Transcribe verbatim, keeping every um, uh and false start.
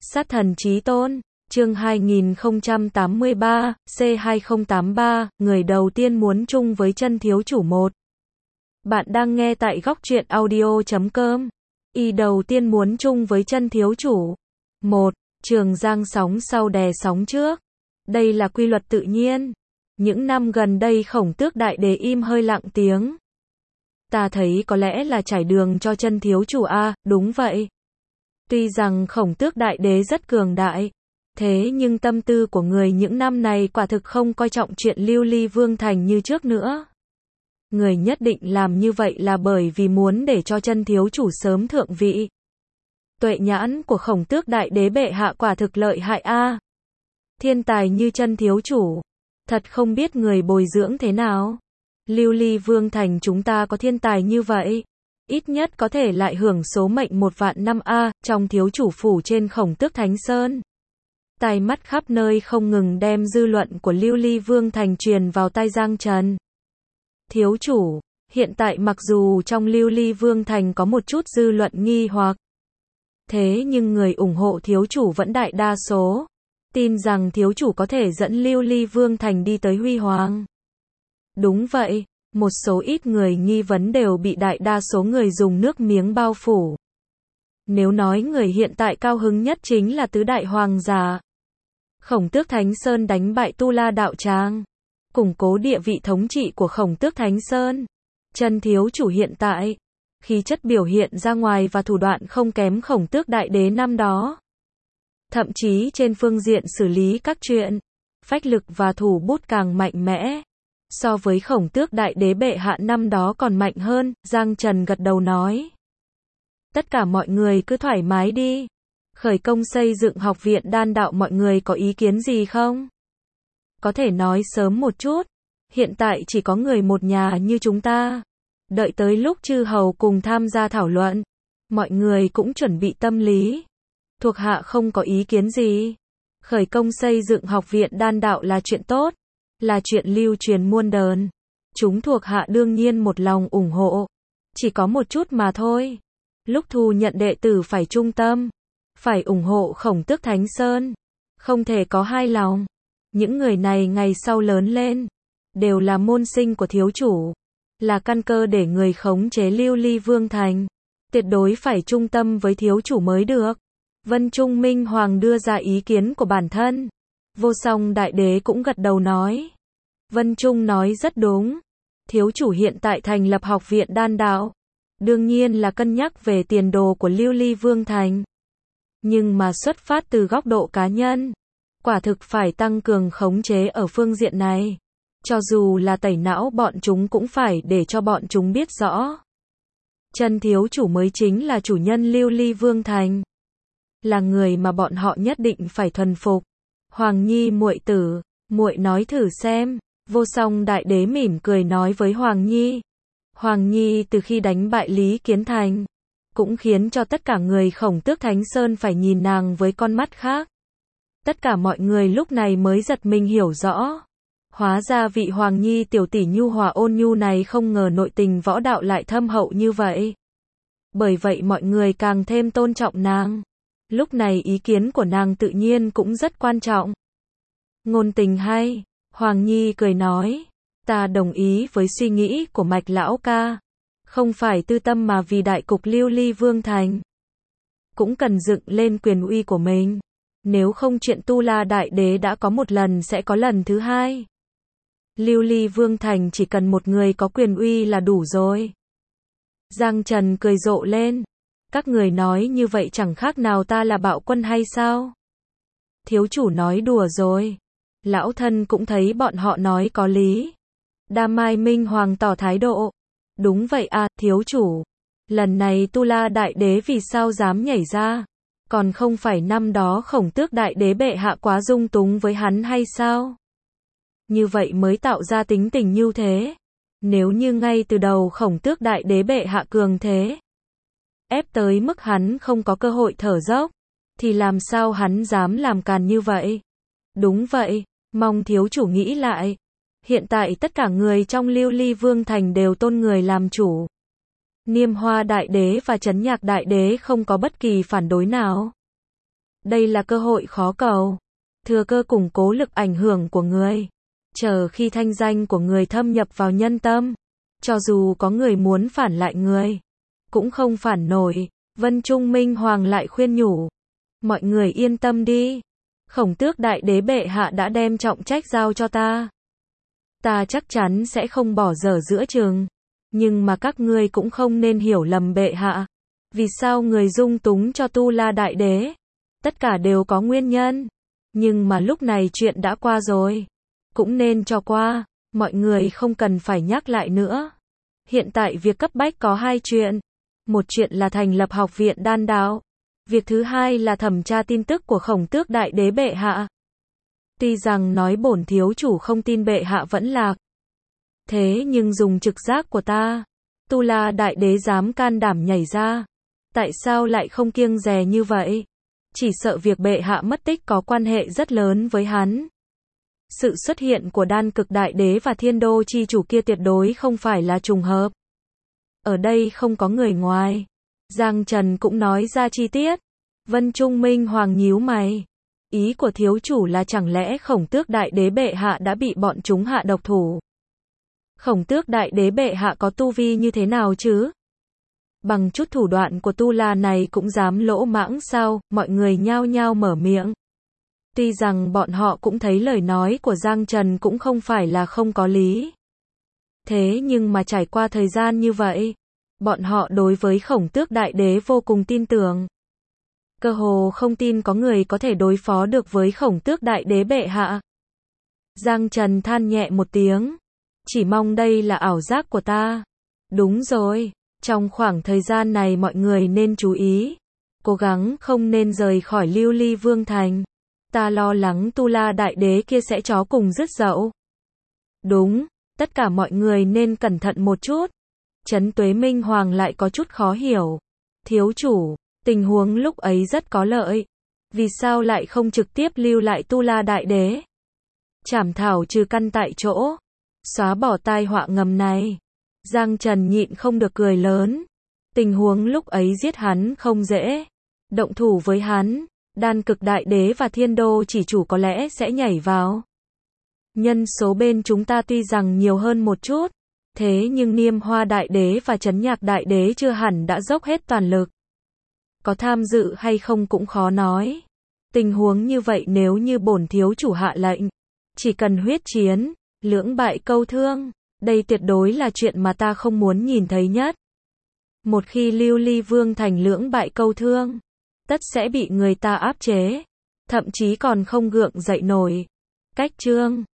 Sát thần chí tôn, chương hai nghìn không trăm tám mươi ba, C hai không tám ba, người đầu tiên muốn chung với chân thiếu chủ một. Bạn đang nghe tại góc truyện audio chấm com. Y đầu tiên muốn chung với chân thiếu chủ. một. Trường giang sóng sau đè sóng trước. Đây là quy luật tự nhiên. Những năm gần đây Khổng Tước Đại Đế im hơi lặng tiếng. Ta thấy có lẽ là trải đường cho chân thiếu chủ a, đúng vậy. Tuy rằng Khổng Tước Đại Đế rất cường đại, thế nhưng tâm tư của người những năm này quả thực không coi trọng chuyện lưu ly vương thành như trước nữa. Người nhất định làm như vậy là bởi vì muốn để cho chân thiếu chủ sớm thượng vị. Tuệ nhãn của Khổng Tước Đại Đế bệ hạ quả thực lợi hại a. Thiên tài như chân thiếu chủ, thật không biết người bồi dưỡng thế nào. Lưu ly vương thành chúng ta có thiên tài như vậy, ít nhất có thể lại hưởng số mệnh một vạn năm a, trong thiếu chủ phủ trên Khổng Tước Thánh Sơn. Tai mắt khắp nơi không ngừng đem dư luận của Lưu ly vương thành truyền vào tai Giang Trần. Thiếu chủ, hiện tại mặc dù trong Lưu ly vương thành có một chút dư luận nghi hoặc, thế nhưng người ủng hộ thiếu chủ vẫn đại đa số, tin rằng thiếu chủ có thể dẫn Lưu ly vương thành đi tới huy hoàng. Đúng vậy, một số ít người nghi vấn đều bị đại đa số người dùng nước miếng bao phủ. Nếu nói người hiện tại cao hứng nhất chính là tứ đại hoàng giả. Khổng Tước Thánh Sơn đánh bại Tu La Đạo Tràng, củng cố địa vị thống trị của Khổng Tước Thánh Sơn. Chân thiếu chủ hiện tại, khí chất biểu hiện ra ngoài và thủ đoạn không kém Khổng Tước Đại Đế năm đó. Thậm chí trên phương diện xử lý các chuyện, phách lực và thủ bút càng mạnh mẽ. So với Khổng Tước Đại Đế bệ hạ năm đó còn mạnh hơn, Giang Trần gật đầu nói. Tất cả mọi người cứ thoải mái đi. Khởi công xây dựng học viện đan đạo mọi người có ý kiến gì không? Có thể nói sớm một chút. Hiện tại chỉ có người một nhà như chúng ta. Đợi tới lúc chư hầu cùng tham gia thảo luận, mọi người cũng chuẩn bị tâm lý. Thuộc hạ không có ý kiến gì. Khởi công xây dựng học viện đan đạo là chuyện tốt, là chuyện lưu truyền muôn đời. Chúng thuộc hạ đương nhiên một lòng ủng hộ. Chỉ có một chút mà thôi. Lúc thu nhận đệ tử phải trung tâm, phải ủng hộ Khổng Tước Thánh Sơn. Không thể có hai lòng. Những người này ngày sau lớn lên, đều là môn sinh của thiếu chủ, là căn cơ để người khống chế lưu ly vương thành. Tuyệt đối phải trung tâm với thiếu chủ mới được. Vân Trung Minh Hoàng đưa ra ý kiến của bản thân. Vô Song Đại Đế cũng gật đầu nói. Vân Trung nói rất đúng. Thiếu chủ hiện tại thành lập học viện đan đạo, đương nhiên là cân nhắc về tiền đồ của lưu ly vương thành. Nhưng mà xuất phát từ góc độ cá nhân, quả thực phải tăng cường khống chế ở phương diện này. Cho dù là tẩy não bọn chúng cũng phải để cho bọn chúng biết rõ. Chân thiếu chủ mới chính là chủ nhân lưu ly vương thành. Là người mà bọn họ nhất định phải thuần phục. Hoàng Nhi muội tử, muội nói thử xem. Vô Song Đại Đế mỉm cười nói với Hoàng Nhi. Hoàng Nhi từ khi đánh bại Lý Kiến Thành, cũng khiến cho tất cả người Khổng Tước Thánh Sơn phải nhìn nàng với con mắt khác. Tất cả mọi người lúc này mới giật mình hiểu rõ. Hóa ra vị Hoàng Nhi tiểu tỷ nhu hòa ôn nhu này không ngờ nội tình võ đạo lại thâm hậu như vậy. Bởi vậy mọi người càng thêm tôn trọng nàng. Lúc này ý kiến của nàng tự nhiên cũng rất quan trọng. Ngôn tình hay, Hoàng Nhi cười nói. Ta đồng ý với suy nghĩ của Mạch lão ca. Không phải tư tâm mà vì đại cục lưu ly vương thành. Cũng cần dựng lên quyền uy của mình. Nếu không chuyện Tu La Đại Đế đã có một lần sẽ có lần thứ hai. Lưu ly vương thành chỉ cần một người có quyền uy là đủ rồi. Giang Trần cười rộ lên. Các người nói như vậy chẳng khác nào ta là bạo quân hay sao? Thiếu chủ nói đùa rồi. Lão thân cũng thấy bọn họ nói có lý. Đa Mai Minh Hoàng tỏ thái độ. Đúng vậy à, thiếu chủ. Lần này Tu La Đại Đế vì sao dám nhảy ra? Còn không phải năm đó Khổng Tước Đại Đế bệ hạ quá dung túng với hắn hay sao? Như vậy mới tạo ra tính tình như thế. Nếu như ngay từ đầu Khổng Tước Đại Đế bệ hạ cường thế, ép tới mức hắn không có cơ hội thở dốc, thì làm sao hắn dám làm càn như vậy? Đúng vậy, mong thiếu chủ nghĩ lại. Hiện tại tất cả người trong lưu ly vương thành đều tôn người làm chủ. Niêm Hoa Đại Đế và Trấn Nhạc Đại Đế không có bất kỳ phản đối nào. Đây là cơ hội khó cầu. Thừa cơ củng cố lực ảnh hưởng của người. Chờ khi thanh danh của người thâm nhập vào nhân tâm. Cho dù có người muốn phản lại người. Cũng không phản nổi. Vân Trung Minh Hoàng lại khuyên nhủ. Mọi người yên tâm đi. Khổng Tước Đại Đế bệ hạ đã đem trọng trách giao cho ta. Ta chắc chắn sẽ không bỏ dở giữa chừng. Nhưng mà các ngươi cũng không nên hiểu lầm bệ hạ. Vì sao người dung túng cho Tu La Đại Đế? Tất cả đều có nguyên nhân. Nhưng mà lúc này chuyện đã qua rồi. Cũng nên cho qua. Mọi người không cần phải nhắc lại nữa. Hiện tại việc cấp bách có hai chuyện. Một chuyện là thành lập học viện đan đạo. Việc thứ hai là thẩm tra tin tức của Khổng Tước Đại Đế bệ hạ. Tuy rằng nói bổn thiếu chủ không tin bệ hạ vẫn lạc. Thế nhưng dùng trực giác của ta, Tu La Đại Đế dám can đảm nhảy ra. Tại sao lại không kiêng dè như vậy? Chỉ sợ việc bệ hạ mất tích có quan hệ rất lớn với hắn. Sự xuất hiện của Đan Cực Đại Đế và Thiên Đô chi chủ kia tuyệt đối không phải là trùng hợp. Ở đây không có người ngoài. Giang Trần cũng nói ra chi tiết. Vân Trung Minh Hoàng nhíu mày. Ý của thiếu chủ là chẳng lẽ Khổng Tước Đại Đế bệ hạ đã bị bọn chúng hạ độc thủ? Khổng Tước Đại Đế bệ hạ có tu vi như thế nào chứ? Bằng chút thủ đoạn của Tu La này cũng dám lỗ mãng sao? Mọi người nhao nhao mở miệng. Tuy rằng bọn họ cũng thấy lời nói của Giang Trần cũng không phải là không có lý. Thế nhưng mà trải qua thời gian như vậy, bọn họ đối với Khổng Tước Đại Đế vô cùng tin tưởng. Cơ hồ không tin có người có thể đối phó được với Khổng Tước Đại Đế bệ hạ. Giang Trần than nhẹ một tiếng. Chỉ mong đây là ảo giác của ta. Đúng rồi, trong khoảng thời gian này mọi người nên chú ý. Cố gắng không nên rời khỏi Lưu Ly Vương Thành. Ta lo lắng Tu La Đại Đế kia sẽ chó cùng rứt dậu. Đúng, tất cả mọi người nên cẩn thận một chút. Trấn Tuế Minh Hoàng lại có chút khó hiểu. Thiếu chủ, tình huống lúc ấy rất có lợi. Vì sao lại không trực tiếp lưu lại Tu La Đại Đế? Trảm thảo trừ căn tại chỗ. Xóa bỏ tai họa ngầm này. Giang Trần nhịn không được cười lớn. Tình huống lúc ấy giết hắn không dễ. Động thủ với hắn, Đan Cực Đại Đế và Thiên Đô chỉ chủ có lẽ sẽ nhảy vào. Nhân số bên chúng ta tuy rằng nhiều hơn một chút. Thế nhưng Niêm Hoa Đại Đế và Trấn Nhạc Đại Đế chưa hẳn đã dốc hết toàn lực. Có tham dự hay không cũng khó nói. Tình huống như vậy nếu như bổn thiếu chủ hạ lệnh, chỉ cần huyết chiến, lưỡng bại câu thương, đây tuyệt đối là chuyện mà ta không muốn nhìn thấy nhất. Một khi Lưu Ly Vương Thành lưỡng bại câu thương, tất sẽ bị người ta áp chế, thậm chí còn không gượng dậy nổi. Cách chương